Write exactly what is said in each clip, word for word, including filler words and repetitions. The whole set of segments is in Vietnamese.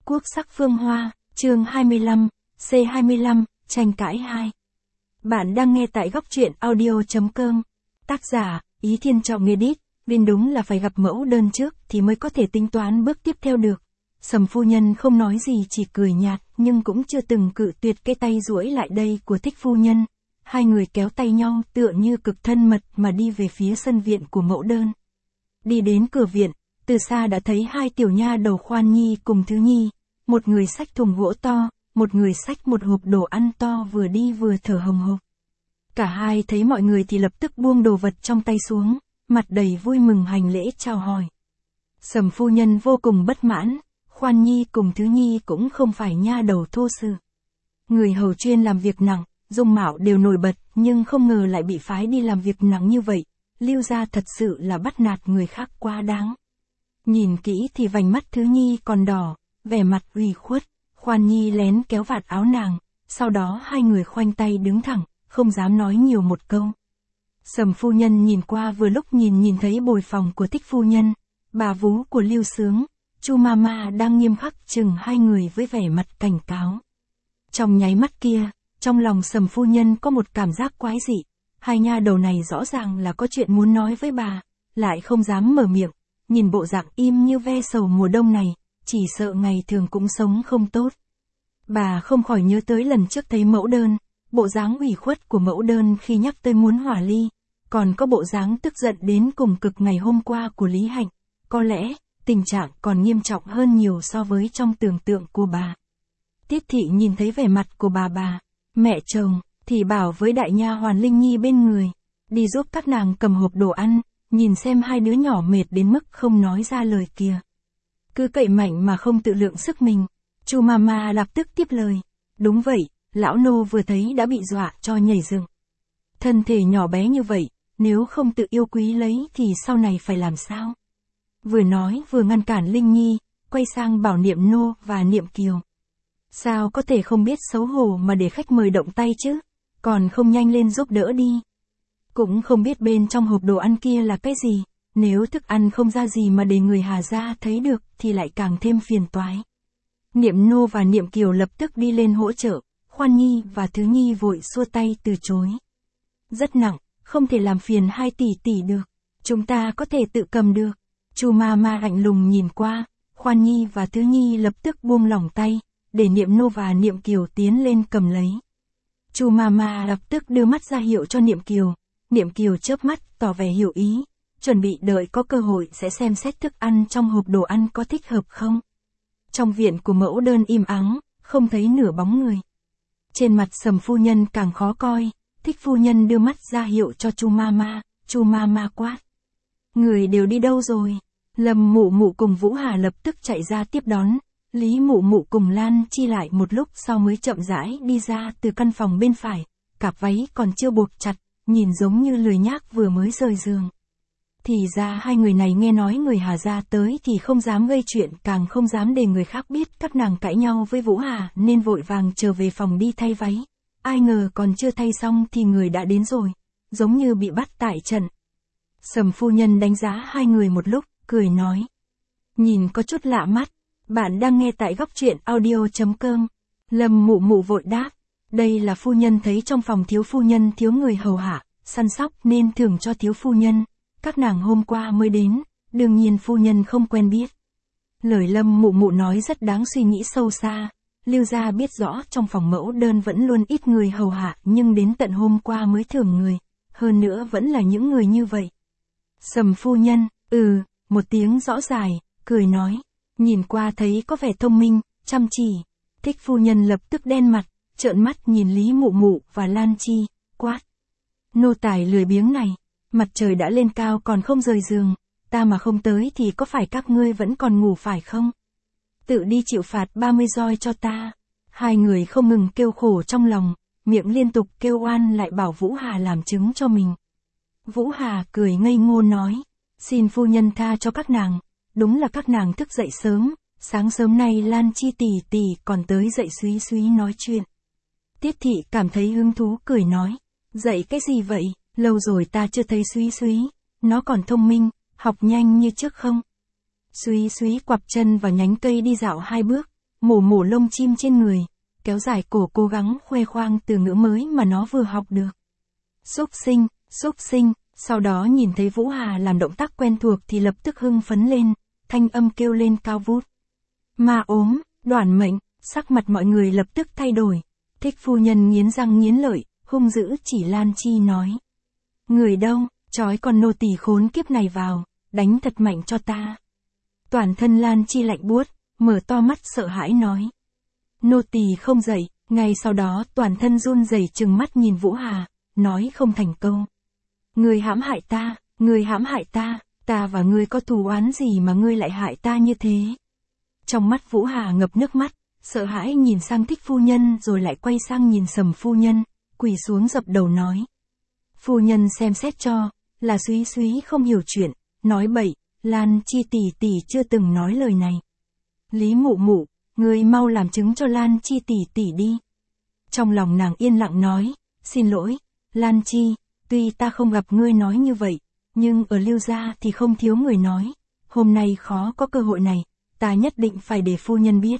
quốc sắc phương hoa, chương hai mươi lăm, C hai mươi lăm, tranh cãi hai. Bạn đang nghe tại góc truyện audio.com. Tác giả, Ý Thiên Trọng Edit, Vin đúng là phải gặp mẫu đơn trước thì mới có thể tính toán bước tiếp theo được. Sầm phu nhân không nói gì chỉ cười nhạt, nhưng cũng chưa từng cự tuyệt cái tay duỗi lại đây của Thích phu nhân. Hai người kéo tay nhau tựa như cực thân mật mà đi về phía sân viện của mẫu đơn. Đi đến cửa viện, từ xa đã thấy hai tiểu nha đầu Khoan Nhi cùng Thứ Nhi, một người xách thùng gỗ to, một người xách một hộp đồ ăn to vừa đi vừa thở hồng hộc. Cả hai thấy mọi người thì lập tức buông đồ vật trong tay xuống, mặt đầy vui mừng hành lễ chào hỏi. Sầm phu nhân vô cùng bất mãn, Khoan Nhi cùng Thứ Nhi cũng không phải nha đầu thô sự. Người hầu chuyên làm việc nặng, dung mạo đều nổi bật, nhưng không ngờ lại bị phái đi làm việc nặng như vậy. Lưu gia thật sự là bắt nạt người khác quá đáng. Nhìn kỹ thì vành mắt Thứ Nhi còn đỏ, vẻ mặt ủy khuất. Khoan Nhi lén kéo vạt áo nàng, sau đó hai người khoanh tay đứng thẳng, không dám nói nhiều một câu. Sầm phu nhân nhìn qua vừa lúc nhìn nhìn thấy bồi phòng của Thích phu nhân, bà vú của Lưu Sướng, Chu Mama đang nghiêm khắc chừng hai người với vẻ mặt cảnh cáo. Trong nháy mắt kia, trong lòng Sầm phu nhân có một cảm giác quái dị. Hai nha đầu này rõ ràng là có chuyện muốn nói với bà, lại không dám mở miệng, nhìn bộ dạng im như ve sầu mùa đông này, chỉ sợ ngày thường cũng sống không tốt. Bà không khỏi nhớ tới lần trước thấy mẫu đơn, bộ dáng ủy khuất của mẫu đơn khi nhắc tới muốn hòa ly, còn có bộ dáng tức giận đến cùng cực ngày hôm qua của Lý Hạnh, có lẽ, tình trạng còn nghiêm trọng hơn nhiều so với trong tưởng tượng của bà. Tiết thị nhìn thấy vẻ mặt của bà bà, mẹ chồng, thì bảo với đại nha hoàn Linh Nhi bên người, đi giúp các nàng cầm hộp đồ ăn, nhìn xem hai đứa nhỏ mệt đến mức không nói ra lời kìa. Cứ cậy mạnh mà không tự lượng sức mình. Chu Mama lập tức tiếp lời, đúng vậy, lão nô vừa thấy đã bị dọa cho nhảy dựng. Thân thể nhỏ bé như vậy, nếu không tự yêu quý lấy thì sau này phải làm sao? Vừa nói vừa ngăn cản Linh Nhi, quay sang bảo Niệm Nô và Niệm Kiều. Sao có thể không biết xấu hổ mà để khách mời động tay chứ? Còn không nhanh lên giúp đỡ đi. Cũng không biết bên trong hộp đồ ăn kia là cái gì, nếu thức ăn không ra gì mà để người Hà gia thấy được thì lại càng thêm phiền toái. Niệm Nô và Niệm Kiều lập tức đi lên hỗ trợ, Khoan Nhi và Thứ Nhi vội xua tay từ chối. Rất nặng, không thể làm phiền hai tỷ tỷ được, chúng ta có thể tự cầm được. Chu Mama lạnh lùng nhìn qua, Khoan Nhi và Thứ Nhi lập tức buông lỏng tay, để Niệm Nô và Niệm Kiều tiến lên cầm lấy. Chu Mama lập tức đưa mắt ra hiệu cho Niệm Kiều, Niệm Kiều chớp mắt tỏ vẻ hiểu ý, chuẩn bị đợi có cơ hội sẽ xem xét thức ăn trong hộp đồ ăn có thích hợp không. Trong viện của mẫu đơn im ắng, không thấy nửa bóng người. Trên mặt Sầm phu nhân càng khó coi, Thích phu nhân đưa mắt ra hiệu cho Chu Mama, Chu Mama quát. Người đều đi đâu rồi? Lâm Mụ Mụ cùng Vũ Hà lập tức chạy ra tiếp đón. Lý Mụ Mụ cùng Lan Chi lại một lúc sau mới chậm rãi đi ra từ căn phòng bên phải, cặp váy còn chưa buộc chặt, nhìn giống như lười nhác vừa mới rời giường. Thì ra hai người này nghe nói người Hà gia tới thì không dám gây chuyện, càng không dám để người khác biết các nàng cãi nhau với Vũ Hà nên vội vàng trở về phòng đi thay váy. Ai ngờ còn chưa thay xong thì người đã đến rồi, giống như bị bắt tại trận. Sầm phu nhân đánh giá hai người một lúc, cười nói. Nhìn có chút lạ mắt. Bạn đang nghe tại góc truyện audio.com. Lâm Mụ Mụ vội đáp. Đây là phu nhân thấy trong phòng thiếu phu nhân thiếu người hầu hạ, săn sóc nên thưởng cho thiếu phu nhân. Các nàng hôm qua mới đến, đương nhiên phu nhân không quen biết. Lời Lâm Mụ Mụ nói rất đáng suy nghĩ sâu xa. Lưu gia biết rõ trong phòng mẫu đơn vẫn luôn ít người hầu hạ nhưng đến tận hôm qua mới thưởng người. Hơn nữa vẫn là những người như vậy. Sầm phu nhân, ừ, một tiếng rõ dài, cười nói. Nhìn qua thấy có vẻ thông minh, chăm chỉ. Thích phu nhân lập tức đen mặt, trợn mắt nhìn Lý Mụ Mụ và Lan Chi, quát. Nô tài lười biếng này, mặt trời đã lên cao còn không rời giường, ta mà không tới thì có phải các ngươi vẫn còn ngủ phải không? Tự đi chịu phạt ba mươi roi cho ta. Hai người không ngừng kêu khổ trong lòng, miệng liên tục kêu oan lại bảo Vũ Hà làm chứng cho mình. Vũ Hà cười ngây ngô nói, xin phu nhân tha cho các nàng. Đúng là các nàng thức dậy sớm, sáng sớm nay Lan Chi tỷ tỷ còn tới dậy suý suý nói chuyện. Tiết thị cảm thấy hứng thú cười nói, dậy cái gì vậy, lâu rồi ta chưa thấy suý suý, nó còn thông minh, học nhanh như trước không? Suý suý quặp chân vào nhánh cây đi dạo hai bước, mổ mổ lông chim trên người, kéo dài cổ cố gắng khoe khoang từ ngữ mới mà nó vừa học được. Xúc sinh, xúc sinh, sau đó nhìn thấy Vũ Hà làm động tác quen thuộc thì lập tức hưng phấn lên, thanh âm kêu lên cao vút. Ma ốm, đoản mệnh, sắc mặt mọi người lập tức thay đổi. Thích phu nhân nghiến răng nghiến lợi, hung dữ chỉ Lan Chi nói. Người đâu, trói con nô tỳ khốn kiếp này vào, đánh thật mạnh cho ta. Toàn thân Lan Chi lạnh buốt, mở to mắt sợ hãi nói. Nô tỳ không dậy, ngay sau đó toàn thân run rẩy trừng mắt nhìn Vũ Hà, nói không thành câu. Ngươi hãm hại ta, ngươi hãm hại ta, ta và ngươi có thù oán gì mà ngươi lại hại ta như thế? Trong mắt Vũ Hà ngập nước mắt, sợ hãi nhìn sang Thích phu nhân rồi lại quay sang nhìn Sầm phu nhân, quỳ xuống dập đầu nói. Phu nhân xem xét cho, là Súy Súy không hiểu chuyện, nói bậy, Lan Chi tỷ tỷ chưa từng nói lời này. Lý Mụ Mụ, ngươi mau làm chứng cho Lan Chi tỷ tỷ đi. Trong lòng nàng yên lặng nói, xin lỗi, Lan Chi, tuy ta không gặp ngươi nói như vậy, nhưng ở Lưu gia thì không thiếu người nói, hôm nay khó có cơ hội này, ta nhất định phải để phu nhân biết.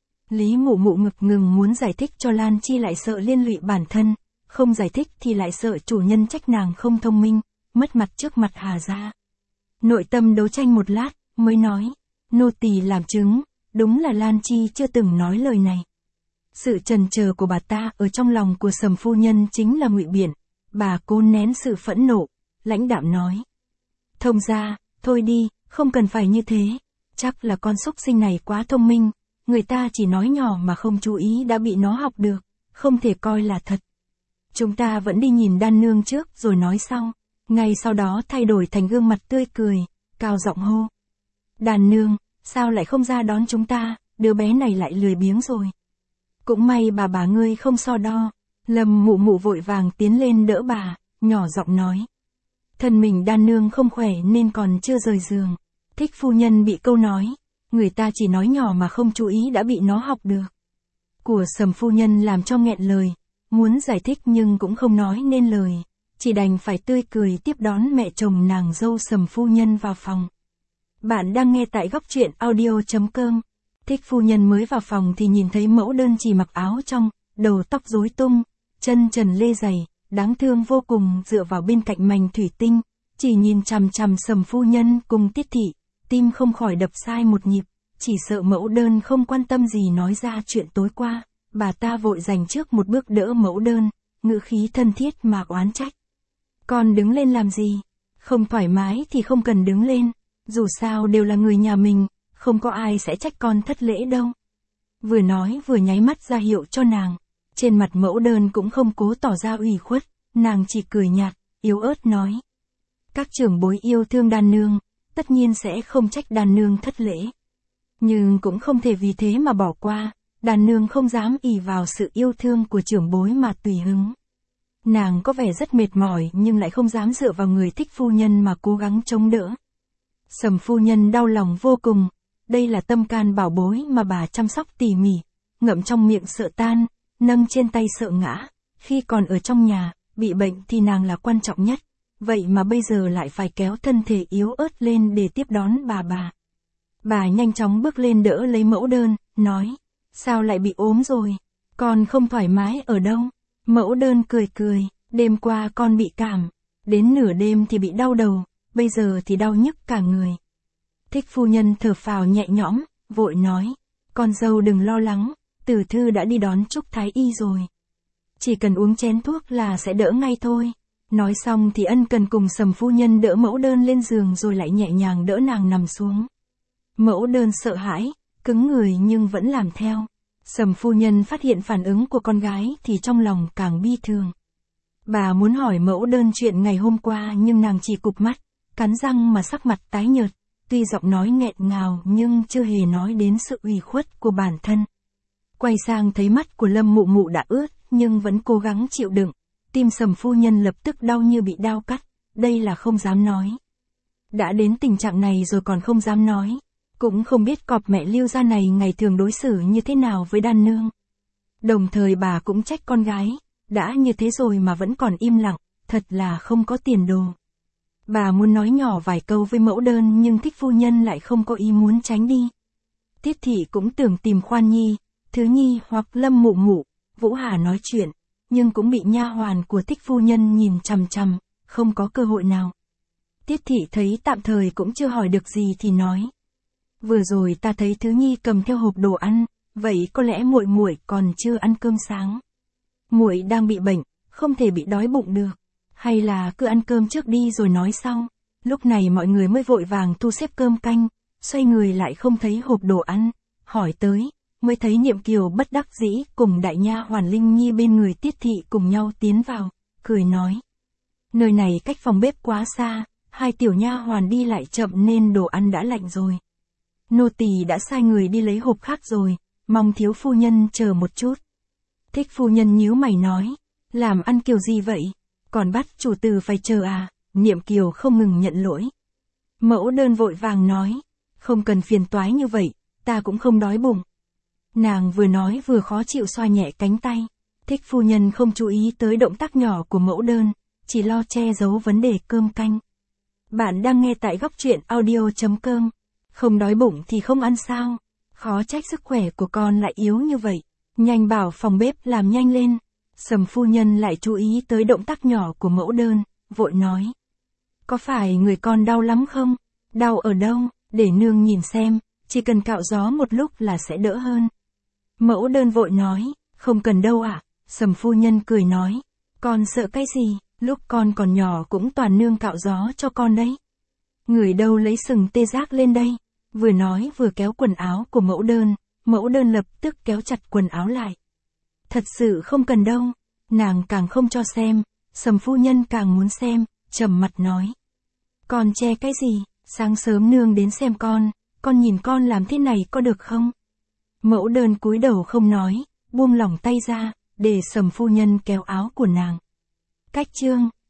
Lý Mụ Mụ ngực ngừng muốn giải thích cho Lan Chi lại sợ liên lụy bản thân, không giải thích thì lại sợ chủ nhân trách nàng không thông minh, mất mặt trước mặt Hà gia. Nội tâm đấu tranh một lát, mới nói, nô tỳ làm chứng, đúng là Lan Chi chưa từng nói lời này. Sự trần chờ của bà ta ở trong lòng của Sầm phu nhân chính là ngụy biện, bà cố nén sự phẫn nộ, lãnh đạm nói. Thông gia, thôi đi, không cần phải như thế, chắc là con xúc sinh này quá thông minh, người ta chỉ nói nhỏ mà không chú ý đã bị nó học được, không thể coi là thật. Chúng ta vẫn đi nhìn Đan nương trước rồi nói sau, ngay sau đó thay đổi thành gương mặt tươi cười, cao giọng hô. Đan nương, sao lại không ra đón chúng ta, đứa bé này lại lười biếng rồi. Cũng may bà bà ngươi không so đo, Lâm Mụ Mụ vội vàng tiến lên đỡ bà, nhỏ giọng nói. Thân mình Đan nương không khỏe nên còn chưa rời giường. Thích phu nhân bị câu nói, người ta chỉ nói nhỏ mà không chú ý đã bị nó học được. Của Sầm phu nhân làm cho nghẹn lời, muốn giải thích nhưng cũng không nói nên lời, chỉ đành phải tươi cười tiếp đón mẹ chồng nàng dâu Sầm phu nhân vào phòng. Bạn đang nghe tại góc truyện audio chấm com. Thích phu nhân mới vào phòng thì nhìn thấy mẫu đơn chỉ mặc áo trong, đầu tóc rối tung, chân trần lê giày, đáng thương vô cùng dựa vào bên cạnh mành thủy tinh, chỉ nhìn chằm chằm Sầm phu nhân cùng Tiết thị, tim không khỏi đập sai một nhịp, chỉ sợ mẫu đơn không quan tâm gì nói ra chuyện tối qua, bà ta vội dành trước một bước đỡ mẫu đơn, ngữ khí thân thiết mà oán trách. Con đứng lên làm gì? Không thoải mái thì không cần đứng lên, dù sao đều là người nhà mình, không có ai sẽ trách con thất lễ đâu. Vừa nói vừa nháy mắt ra hiệu cho nàng, trên mặt mẫu đơn cũng không cố tỏ ra ủy khuất, nàng chỉ cười nhạt, yếu ớt nói. Các trưởng bối yêu thương Đan nương, tất nhiên sẽ không trách Đan nương thất lễ. Nhưng cũng không thể vì thế mà bỏ qua, Đan nương không dám ỷ vào sự yêu thương của trưởng bối mà tùy hứng. Nàng có vẻ rất mệt mỏi nhưng lại không dám dựa vào người Thích phu nhân mà cố gắng chống đỡ. Sầm phu nhân đau lòng vô cùng, đây là tâm can bảo bối mà bà chăm sóc tỉ mỉ, ngậm trong miệng sợ tan, nâng trên tay sợ ngã, khi còn ở trong nhà, bị bệnh thì nàng là quan trọng nhất, vậy mà bây giờ lại phải kéo thân thể yếu ớt lên để tiếp đón bà bà. Bà nhanh chóng bước lên đỡ lấy mẫu đơn, nói, sao lại bị ốm rồi, con không thoải mái ở đâu? Mẫu đơn cười cười, đêm qua con bị cảm, đến nửa đêm thì bị đau đầu, bây giờ thì đau nhức cả người. Thích phu nhân thở phào nhẹ nhõm, vội nói, con dâu đừng lo lắng, Tử thư đã đi đón Trúc Thái Y rồi. Chỉ cần uống chén thuốc là sẽ đỡ ngay thôi. Nói xong thì ân cần cùng Sầm phu nhân đỡ mẫu đơn lên giường rồi lại nhẹ nhàng đỡ nàng nằm xuống. Mẫu đơn sợ hãi, cứng người nhưng vẫn làm theo. Sầm phu nhân phát hiện phản ứng của con gái thì trong lòng càng bi thương. Bà muốn hỏi mẫu đơn chuyện ngày hôm qua nhưng nàng chỉ cụp mắt, cắn răng mà sắc mặt tái nhợt, tuy giọng nói nghẹn ngào nhưng chưa hề nói đến sự ủy khuất của bản thân. Quay sang thấy mắt của Lâm Mụ Mụ đã ướt nhưng vẫn cố gắng chịu đựng, tim Sầm phu nhân lập tức đau như bị đao cắt, đây là không dám nói. Đã đến tình trạng này rồi còn không dám nói. Cũng không biết cọp mẹ Lưu gia này ngày thường đối xử như thế nào với Đan nương. Đồng thời bà cũng trách con gái, đã như thế rồi mà vẫn còn im lặng, thật là không có tiền đồ. Bà muốn nói nhỏ vài câu với mẫu đơn nhưng Thích phu nhân lại không có ý muốn tránh đi. Tiết thị cũng tưởng tìm Khoan Nhi, Thứ Nhi hoặc Lâm Mụ Mụ, Vũ Hà nói chuyện, nhưng cũng bị nha hoàn của Thích phu nhân nhìn chằm chằm, không có cơ hội nào. Tiết thị thấy tạm thời cũng chưa hỏi được gì thì nói: "Vừa rồi ta thấy Thứ Nhi cầm theo hộp đồ ăn, vậy có lẽ muội muội còn chưa ăn cơm sáng. Muội đang bị bệnh, không thể bị đói bụng được, hay là cứ ăn cơm trước đi rồi nói sau." Lúc này mọi người mới vội vàng thu xếp cơm canh, xoay người lại không thấy hộp đồ ăn, hỏi tới, mới thấy Niệm Kiều bất đắc dĩ cùng đại nha hoàn Linh Nhi bên người Tiết thị cùng nhau tiến vào, cười nói: "Nơi này cách phòng bếp quá xa, hai tiểu nha hoàn đi lại chậm nên đồ ăn đã lạnh rồi. Nô tỳ đã sai người đi lấy hộp khác rồi, mong thiếu phu nhân chờ một chút." Thích phu nhân nhíu mày nói: "Làm ăn kiểu gì vậy? Còn bắt chủ tử phải chờ à?" Niệm Kiều không ngừng nhận lỗi. Mẫu đơn vội vàng nói: "Không cần phiền toái như vậy, ta cũng không đói bụng." Nàng vừa nói vừa khó chịu xoa nhẹ cánh tay. Thích phu nhân không chú ý tới động tác nhỏ của mẫu đơn, chỉ lo che giấu vấn đề cơm canh. Bạn đang nghe tại góc truyện audio chấm com. Không đói bụng thì không ăn sao? Khó trách sức khỏe của con lại yếu như vậy. Nhanh bảo phòng bếp làm nhanh lên. Sầm phu nhân lại chú ý tới động tác nhỏ của mẫu đơn, vội nói: "Có phải người con đau lắm không? Đau ở đâu, để nương nhìn xem, chỉ cần cạo gió một lúc là sẽ đỡ hơn." Mẫu đơn vội nói: "Không cần đâu ạ." Sầm phu nhân cười nói: "Con sợ cái gì, lúc con còn nhỏ cũng toàn nương cạo gió cho con đấy. Người đâu lấy sừng tê giác lên đây." Vừa nói vừa kéo quần áo của mẫu đơn, mẫu đơn lập tức kéo chặt quần áo lại. "Thật sự không cần đâu." Nàng càng không cho xem, Sầm phu nhân càng muốn xem, trầm mặt nói: "Con che cái gì, sáng sớm nương đến xem con, con nhìn con làm thế này có được không?" Mẫu đơn cúi đầu không nói, buông lỏng tay ra, để Sầm phu nhân kéo áo của nàng. Cách chương